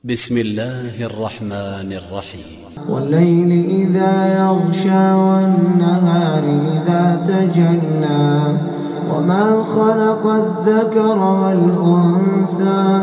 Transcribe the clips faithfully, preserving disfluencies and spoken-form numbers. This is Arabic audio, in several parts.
بسم الله الرحمن الرحيم. والليل إذا يغشى والنهار إذا تجلى وما خلق الذكر والأنثى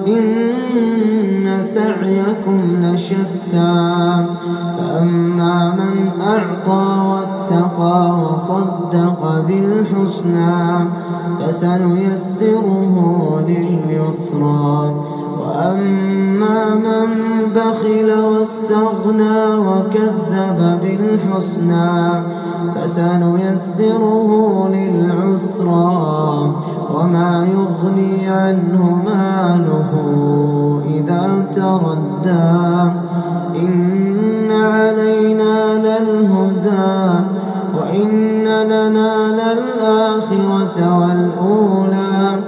إن سعيكم لشتى فأما من أعطى واتقى وصدق بالحسنى فسنيسره لليسرى وأما من بخل واستغنى وكذب بالحسنى فسنيسره للعسرى وما يغني عنه ماله إذا تردى إن علينا للهدى وإن لنا للآخرة والأولى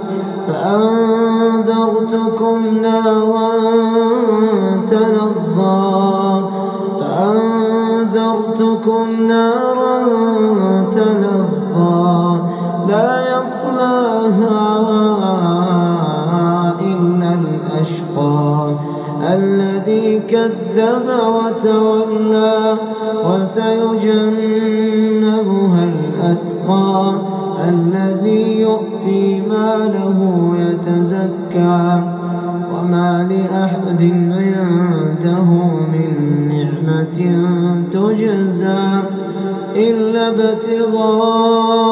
فأنذرتكم نارا تلظى فأنذرتكم نارا تلظى لا يصلاها إلا الأشقى الذي كذب وتولى وسيجنبها الأتقى الذي يؤتي ماله يتزكى وما لأحد عنده من نعمة تجزى إلا ابتغاء